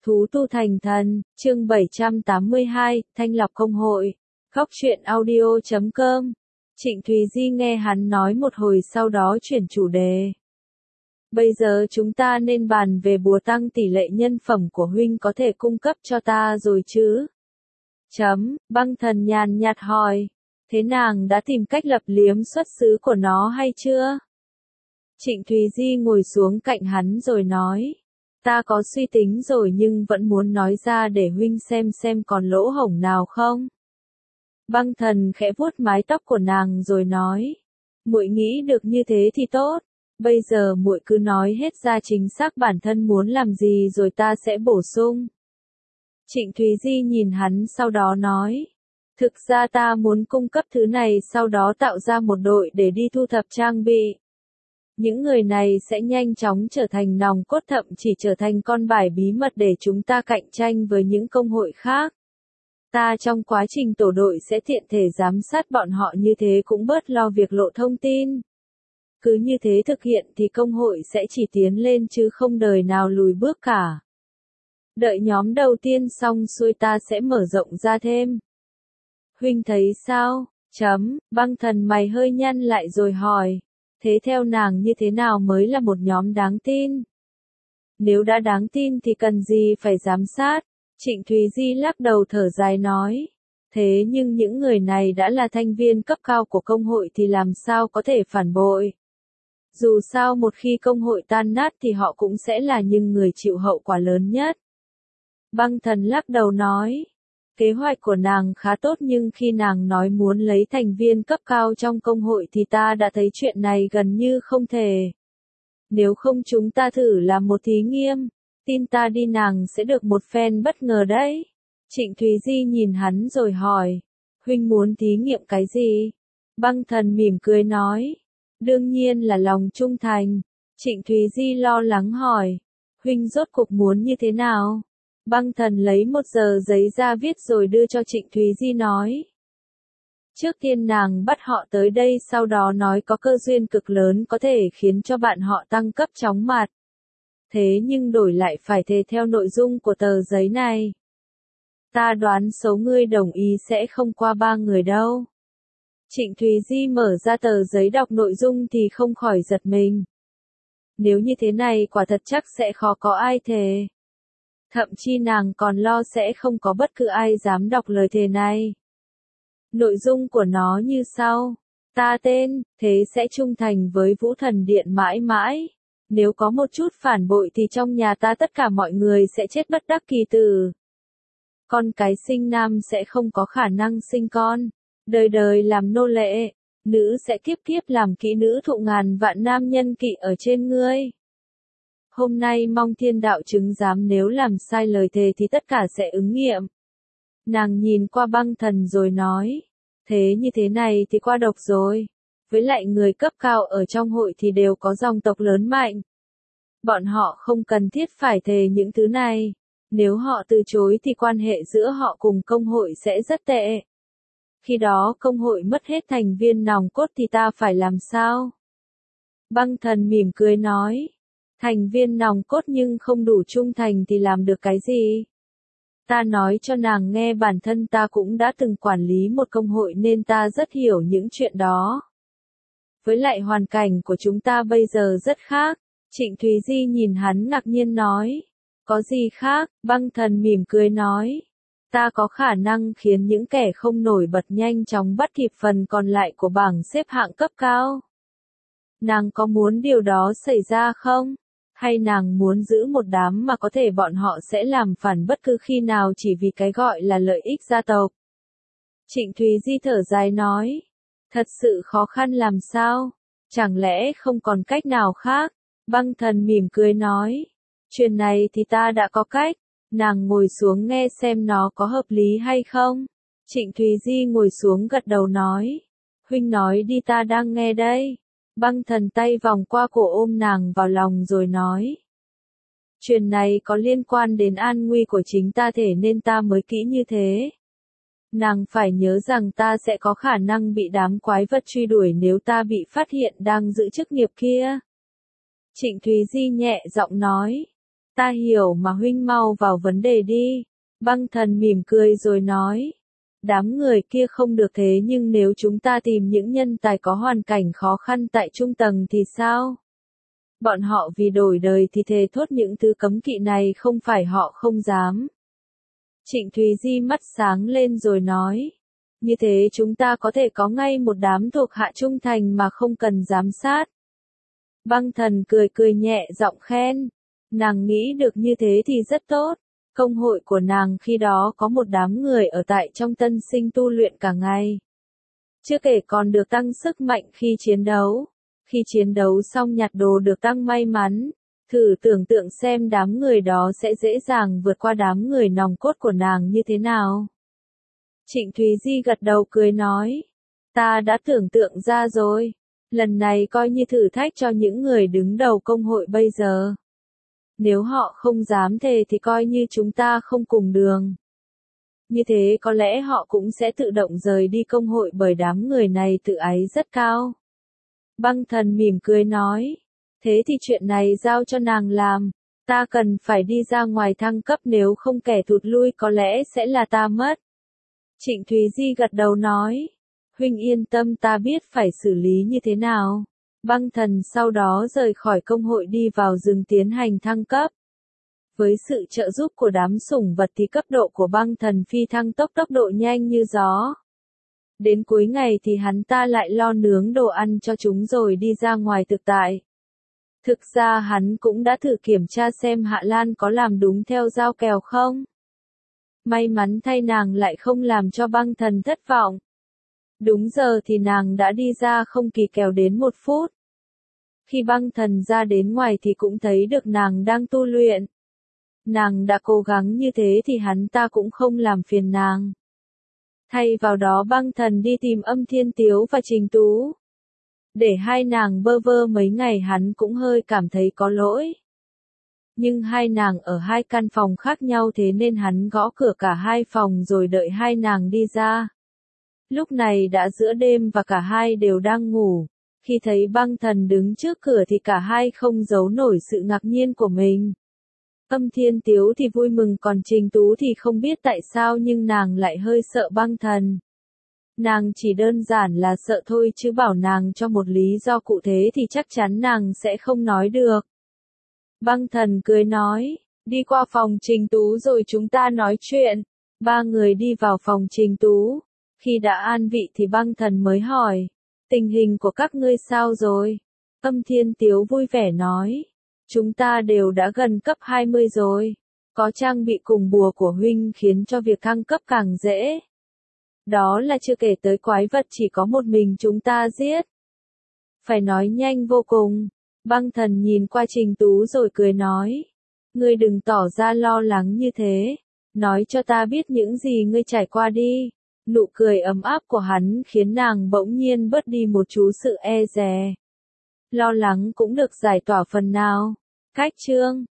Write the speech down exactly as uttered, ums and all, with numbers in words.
Thú tu thành thần, chương bảy trăm tám mươi hai, Thanh lọc công hội. Góc truyện audio chấm com. Trịnh Thùy Di nghe hắn nói một hồi sau đó chuyển chủ đề. Bây giờ chúng ta nên bàn về bùa tăng tỷ lệ nhân phẩm của huynh có thể cung cấp cho ta rồi chứ? Chấm, băng thần nhàn nhạt hỏi. Thế nàng đã tìm cách lập liếm xuất xứ của nó hay chưa? Trịnh Thùy Di ngồi xuống cạnh hắn rồi nói. Ta có suy tính rồi nhưng vẫn muốn nói ra để huynh xem xem còn lỗ hổng nào không. Băng thần khẽ vuốt mái tóc của nàng rồi nói. Muội nghĩ được như thế thì tốt. Bây giờ muội cứ nói hết ra chính xác bản thân muốn làm gì rồi ta sẽ bổ sung. Trịnh Thùy Di nhìn hắn sau đó nói. Thực ra ta muốn cung cấp thứ này sau đó tạo ra một đội để đi thu thập trang bị. Những người này sẽ nhanh chóng trở thành nòng cốt, thậm chỉ trở thành con bài bí mật để chúng ta cạnh tranh với những công hội khác. Ta trong quá trình tổ đội sẽ tiện thể giám sát bọn họ, như thế cũng bớt lo việc lộ thông tin. Cứ như thế thực hiện thì công hội sẽ chỉ tiến lên chứ không đời nào lùi bước cả. Đợi nhóm đầu tiên xong xuôi ta sẽ mở rộng ra thêm. Huynh thấy sao? Chấm, băng thần mày hơi nhăn lại rồi hỏi. Thế theo nàng như thế nào mới là một nhóm đáng tin? Nếu đã đáng tin thì cần gì phải giám sát? Trịnh Thùy Di lắc đầu thở dài nói. Thế nhưng những người này đã là thành viên cấp cao của công hội thì làm sao có thể phản bội? Dù sao một khi công hội tan nát thì họ cũng sẽ là những người chịu hậu quả lớn nhất. Băng thần lắc đầu nói. Kế hoạch của nàng khá tốt nhưng khi nàng nói muốn lấy thành viên cấp cao trong công hội thì ta đã thấy chuyện này gần như không thể. Nếu không chúng ta thử làm một thí nghiệm, tin ta đi nàng sẽ được một phen bất ngờ đấy. Trịnh Thùy Di nhìn hắn rồi hỏi, huynh muốn thí nghiệm cái gì? Băng thần mỉm cười nói, đương nhiên là lòng trung thành. Trịnh Thùy Di lo lắng hỏi, huynh rốt cuộc muốn như thế nào? Băng thần lấy một giờ giấy ra viết rồi đưa cho Trịnh Thùy Di nói. Trước tiên nàng bắt họ tới đây, sau đó nói có cơ duyên cực lớn có thể khiến cho bạn họ tăng cấp chóng mặt. Thế nhưng đổi lại phải thề theo nội dung của tờ giấy này. Ta đoán số ngươi đồng ý sẽ không qua ba người đâu. Trịnh Thùy Di mở ra tờ giấy đọc nội dung thì không khỏi giật mình. Nếu như thế này quả thật chắc sẽ khó có ai thề. Thậm chí nàng còn lo sẽ không có bất cứ ai dám đọc lời thề này. Nội dung của nó như sau. Ta tên, thế sẽ trung thành với Vũ Thần Điện mãi mãi. Nếu có một chút phản bội thì trong nhà ta tất cả mọi người sẽ chết bất đắc kỳ tử. Con cái sinh nam sẽ không có khả năng sinh con. Đời đời làm nô lệ. Nữ sẽ kiếp kiếp làm kỹ nữ thụ ngàn vạn nam nhân kỵ ở trên ngươi. Hôm nay mong thiên đạo chứng giám, nếu làm sai lời thề thì tất cả sẽ ứng nghiệm. Nàng nhìn qua băng thần rồi nói. Thế như thế này thì qua độc rồi. Với lại người cấp cao ở trong hội thì đều có dòng tộc lớn mạnh. Bọn họ không cần thiết phải thề những thứ này. Nếu họ từ chối thì quan hệ giữa họ cùng công hội sẽ rất tệ. Khi đó công hội mất hết thành viên nòng cốt thì ta phải làm sao? Băng thần mỉm cười nói. Thành viên nòng cốt nhưng không đủ trung thành thì làm được cái gì? Ta nói cho nàng nghe, bản thân ta cũng đã từng quản lý một công hội nên ta rất hiểu những chuyện đó. Với lại hoàn cảnh của chúng ta bây giờ rất khác. Trịnh Thùy Di nhìn hắn ngạc nhiên nói. Có gì khác? Băng thần mỉm cười nói. Ta có khả năng khiến những kẻ không nổi bật nhanh chóng bắt kịp phần còn lại của bảng xếp hạng cấp cao. Nàng có muốn điều đó xảy ra không? Hay nàng muốn giữ một đám mà có thể bọn họ sẽ làm phản bất cứ khi nào chỉ vì cái gọi là lợi ích gia tộc? Trịnh Thùy Di thở dài nói. Thật sự khó khăn làm sao? Chẳng lẽ không còn cách nào khác? Băng thần mỉm cười nói. Chuyện này thì ta đã có cách. Nàng ngồi xuống nghe xem nó có hợp lý hay không. Trịnh Thùy Di ngồi xuống gật đầu nói. Huynh nói đi, ta đang nghe đây. Băng thần tay vòng qua cổ ôm nàng vào lòng rồi nói. Chuyện này có liên quan đến an nguy của chính ta thể nên ta mới kỹ như thế. Nàng phải nhớ rằng ta sẽ có khả năng bị đám quái vật truy đuổi nếu ta bị phát hiện đang giữ chức nghiệp kia. Trịnh Thùy Di nhẹ giọng nói. Ta hiểu mà huynh mau vào vấn đề đi. Băng thần mỉm cười rồi nói. Đám người kia không được thế nhưng nếu chúng ta tìm những nhân tài có hoàn cảnh khó khăn tại trung tầng thì sao? Bọn họ vì đổi đời thì thề thốt những thứ cấm kỵ này không phải họ không dám. Trịnh Thúy Di mắt sáng lên rồi nói. Như thế chúng ta có thể có ngay một đám thuộc hạ trung thành mà không cần giám sát. Băng thần cười cười nhẹ giọng khen. Nàng nghĩ được như thế thì rất tốt. Công hội của nàng khi đó có một đám người ở tại trong tân sinh tu luyện cả ngày. Chưa kể còn được tăng sức mạnh khi chiến đấu. Khi chiến đấu xong nhặt đồ được tăng may mắn. Thử tưởng tượng xem đám người đó sẽ dễ dàng vượt qua đám người nòng cốt của nàng như thế nào. Trịnh Thúy Di gật đầu cười nói. Ta đã tưởng tượng ra rồi. Lần này coi như thử thách cho những người đứng đầu công hội bây giờ. Nếu họ không dám thề thì coi như chúng ta không cùng đường. Như thế có lẽ họ cũng sẽ tự động rời đi công hội bởi đám người này tự ái rất cao. Băng thần mỉm cười nói. Thế thì chuyện này giao cho nàng làm. Ta cần phải đi ra ngoài thăng cấp nếu không kẻ thụt lui có lẽ sẽ là ta mất. Trịnh Thúy Di gật đầu nói. Huynh yên tâm ta biết phải xử lý như thế nào. Băng thần sau đó rời khỏi công hội đi vào rừng tiến hành thăng cấp. Với sự trợ giúp của đám sủng vật thì cấp độ của băng thần phi thăng tốc tốc độ nhanh như gió. Đến cuối ngày thì hắn ta lại lo nướng đồ ăn cho chúng rồi đi ra ngoài thực tại. Thực ra hắn cũng đã thử kiểm tra xem Hạ Lan có làm đúng theo giao kèo không. May mắn thay nàng lại không làm cho băng thần thất vọng. Đúng giờ thì nàng đã đi ra không kỳ kèo đến một phút. Khi băng thần ra đến ngoài thì cũng thấy được nàng đang tu luyện. Nàng đã cố gắng như thế thì hắn ta cũng không làm phiền nàng. Thay vào đó băng thần đi tìm Âm Thiên Tiếu và Trình Tú. Để hai nàng bơ vơ mấy ngày hắn cũng hơi cảm thấy có lỗi. Nhưng hai nàng ở hai căn phòng khác nhau thế nên hắn gõ cửa cả hai phòng rồi đợi hai nàng đi ra. Lúc này đã giữa đêm và cả hai đều đang ngủ. Khi thấy băng thần đứng trước cửa thì cả hai không giấu nổi sự ngạc nhiên của mình. Âm Thiên Tiếu thì vui mừng còn Trình Tú thì không biết tại sao nhưng nàng lại hơi sợ băng thần. Nàng chỉ đơn giản là sợ thôi chứ bảo nàng cho một lý do cụ thể thì chắc chắn nàng sẽ không nói được. Băng thần cười nói, đi qua phòng Trình Tú rồi chúng ta nói chuyện. Ba người đi vào phòng Trình Tú. Khi đã an vị thì băng thần mới hỏi, tình hình của các ngươi sao rồi? Âm Thiên Tiếu vui vẻ nói, chúng ta đều đã gần cấp hai mươi rồi. Có trang bị cùng bùa của huynh khiến cho việc thăng cấp càng dễ. Đó là chưa kể tới quái vật chỉ có một mình chúng ta giết. Phải nói nhanh vô cùng. Băng thần nhìn qua Trình Tú rồi cười nói. Ngươi đừng tỏ ra lo lắng như thế. Nói cho ta biết những gì ngươi trải qua đi. Nụ cười ấm áp của hắn khiến nàng bỗng nhiên bớt đi một chút sự e dè. Lo lắng cũng được giải tỏa phần nào. Cách chương